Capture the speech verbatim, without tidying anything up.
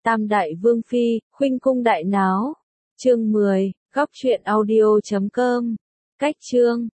Tam đại vương phi, khuynh cung đại náo. Chương mười, góc truyện audio chấm com. Cách chương